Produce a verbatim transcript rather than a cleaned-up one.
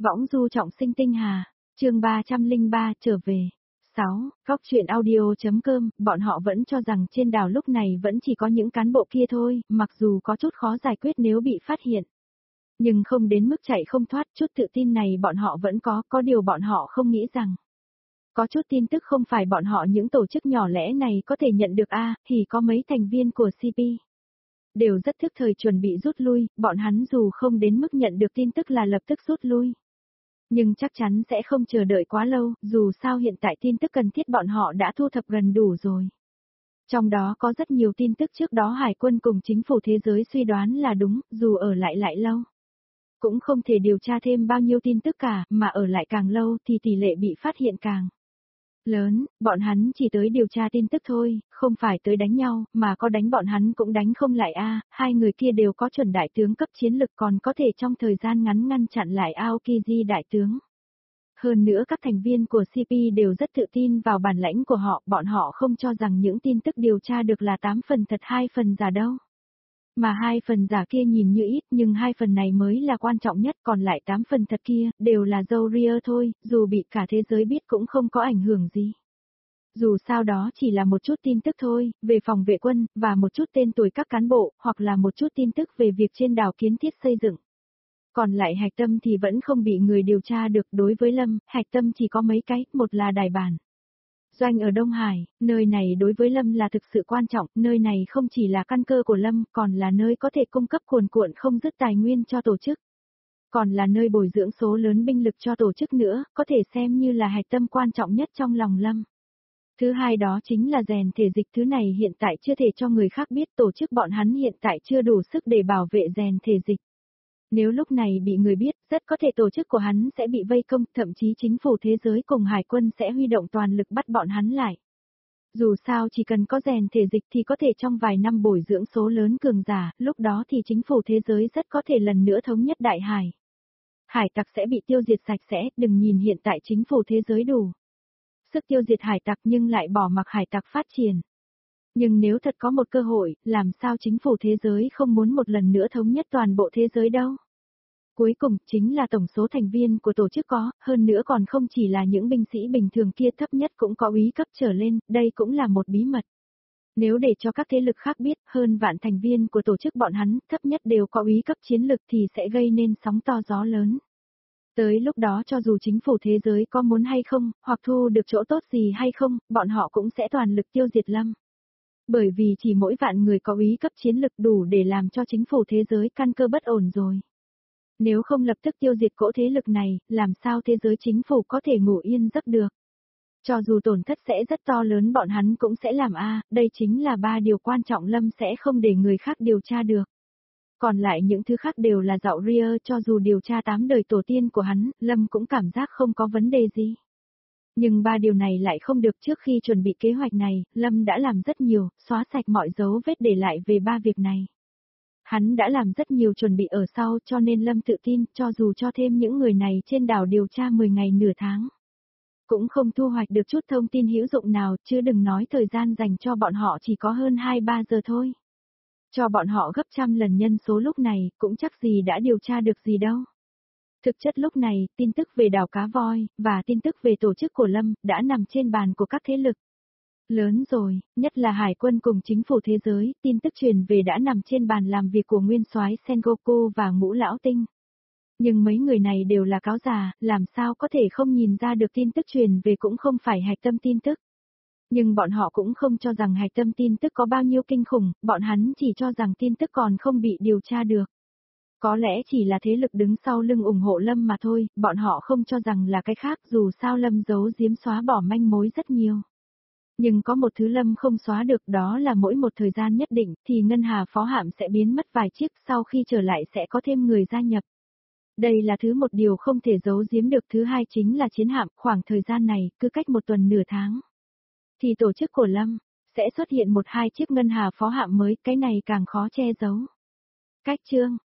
Võng du trọng sinh tinh hà, chương ba trăm lẻ ba trở về. sáu. Góc truyện audio.com, bọn họ vẫn cho rằng trên đảo lúc này vẫn chỉ có những cán bộ kia thôi, mặc dù có chút khó giải quyết nếu bị phát hiện. Nhưng không đến mức chạy không thoát, chút tự tin này bọn họ vẫn có, có điều bọn họ không nghĩ rằng. Có chút tin tức không phải bọn họ những tổ chức nhỏ lẻ này có thể nhận được a thì có mấy thành viên của xê pê. Đều rất thức thời chuẩn bị rút lui, bọn hắn dù không đến mức nhận được tin tức là lập tức rút lui. Nhưng chắc chắn sẽ không chờ đợi quá lâu, dù sao hiện tại tin tức cần thiết bọn họ đã thu thập gần đủ rồi. Trong đó có rất nhiều tin tức trước đó Hải quân cùng chính phủ thế giới suy đoán là đúng, dù ở lại lại lâu. Cũng không thể điều tra thêm bao nhiêu tin tức cả, mà ở lại càng lâu thì tỷ lệ bị phát hiện càng lớn, bọn hắn chỉ tới điều tra tin tức thôi, không phải tới đánh nhau, mà có đánh bọn hắn cũng đánh không lại a, hai người kia đều có chuẩn đại tướng cấp chiến lực còn có thể trong thời gian ngắn ngăn chặn lại Aokiji đại tướng. Hơn nữa các thành viên của xê pê đều rất tự tin vào bản lãnh của họ, bọn họ không cho rằng những tin tức điều tra được là tám phần thật hai phần giả đâu. Mà hai phần giả kia nhìn như ít nhưng hai phần này mới là quan trọng nhất, còn lại tám phần thật kia, đều là dâu ria thôi, dù bị cả thế giới biết cũng không có ảnh hưởng gì. Dù sao đó chỉ là một chút tin tức thôi, về phòng vệ quân, và một chút tên tuổi các cán bộ, hoặc là một chút tin tức về việc trên đảo kiến thiết xây dựng. Còn lại hạch tâm thì vẫn không bị người điều tra được. Đối với Lâm, hạch tâm chỉ có mấy cái, một là đài bản doanh ở Đông Hải, nơi này đối với Lâm là thực sự quan trọng, nơi này không chỉ là căn cơ của Lâm, còn là nơi có thể cung cấp cuồn cuộn không dứt tài nguyên cho tổ chức. Còn là nơi bồi dưỡng số lớn binh lực cho tổ chức nữa, có thể xem như là hạch tâm quan trọng nhất trong lòng Lâm. Thứ hai đó chính là rèn thể dịch, thứ này hiện tại chưa thể cho người khác biết, tổ chức bọn hắn hiện tại chưa đủ sức để bảo vệ rèn thể dịch. Nếu lúc này bị người biết, rất có thể tổ chức của hắn sẽ bị vây công, thậm chí chính phủ thế giới cùng hải quân sẽ huy động toàn lực bắt bọn hắn lại. Dù sao chỉ cần có rèn thể dịch thì có thể trong vài năm bồi dưỡng số lớn cường giả, lúc đó thì chính phủ thế giới rất có thể lần nữa thống nhất đại hải. Hải tặc sẽ bị tiêu diệt sạch sẽ, đừng nhìn hiện tại chính phủ thế giới đủ sức tiêu diệt hải tặc nhưng lại bỏ mặc hải tặc phát triển. Nhưng nếu thật có một cơ hội, làm sao chính phủ thế giới không muốn một lần nữa thống nhất toàn bộ thế giới đâu. Cuối cùng, chính là tổng số thành viên của tổ chức có, hơn nữa còn không chỉ là những binh sĩ bình thường kia, thấp nhất cũng có úy cấp trở lên, đây cũng là một bí mật. Nếu để cho các thế lực khác biết, hơn vạn thành viên của tổ chức bọn hắn, thấp nhất đều có úy cấp chiến lực thì sẽ gây nên sóng to gió lớn. Tới lúc đó cho dù chính phủ thế giới có muốn hay không, hoặc thu được chỗ tốt gì hay không, bọn họ cũng sẽ toàn lực tiêu diệt Lâm. Bởi vì chỉ mỗi vạn người có úy cấp chiến lực đủ để làm cho chính phủ thế giới căn cơ bất ổn rồi. Nếu không lập tức tiêu diệt cỗ thế lực này, làm sao thế giới chính phủ có thể ngủ yên giấc được. Cho dù tổn thất sẽ rất to lớn bọn hắn cũng sẽ làm a, đây chính là ba điều quan trọng Lâm sẽ không để người khác điều tra được. Còn lại những thứ khác đều là dạo ria, cho dù điều tra tám đời tổ tiên của hắn, Lâm cũng cảm giác không có vấn đề gì. Nhưng ba điều này lại không được, trước khi chuẩn bị kế hoạch này, Lâm đã làm rất nhiều, xóa sạch mọi dấu vết để lại về ba việc này. Hắn đã làm rất nhiều chuẩn bị ở sau cho nên Lâm tự tin, cho dù cho thêm những người này trên đảo điều tra mười ngày nửa tháng. Cũng không thu hoạch được chút thông tin hữu dụng nào, chứ đừng nói thời gian dành cho bọn họ chỉ có hơn hai ba giờ thôi. Cho bọn họ gấp trăm lần nhân số lúc này, cũng chắc gì đã điều tra được gì đâu. Thực chất lúc này, tin tức về đảo Cá Voi, và tin tức về tổ chức của Lâm, đã nằm trên bàn của các thế lực lớn rồi, nhất là hải quân cùng chính phủ thế giới, tin tức truyền về đã nằm trên bàn làm việc của nguyên soái Sengoku và Ngũ Lão Tinh. Nhưng mấy người này đều là cáo già, làm sao có thể không nhìn ra được tin tức truyền về cũng không phải hạch tâm tin tức. Nhưng bọn họ cũng không cho rằng hạch tâm tin tức có bao nhiêu kinh khủng, bọn hắn chỉ cho rằng tin tức còn không bị điều tra được. Có lẽ chỉ là thế lực đứng sau lưng ủng hộ Lâm mà thôi, bọn họ không cho rằng là cái khác, dù sao Lâm giấu giếm xóa bỏ manh mối rất nhiều. Nhưng có một thứ Lâm không xóa được, đó là mỗi một thời gian nhất định thì ngân hà phó hạm sẽ biến mất vài chiếc, sau khi trở lại sẽ có thêm người gia nhập. Đây là thứ một điều không thể giấu giếm được. Thứ hai chính là chiến hạm, khoảng thời gian này, cứ cách một tuần nửa tháng thì tổ chức của Lâm sẽ xuất hiện một hai chiếc ngân hà phó hạm mới, cái này càng khó che giấu. Cách chương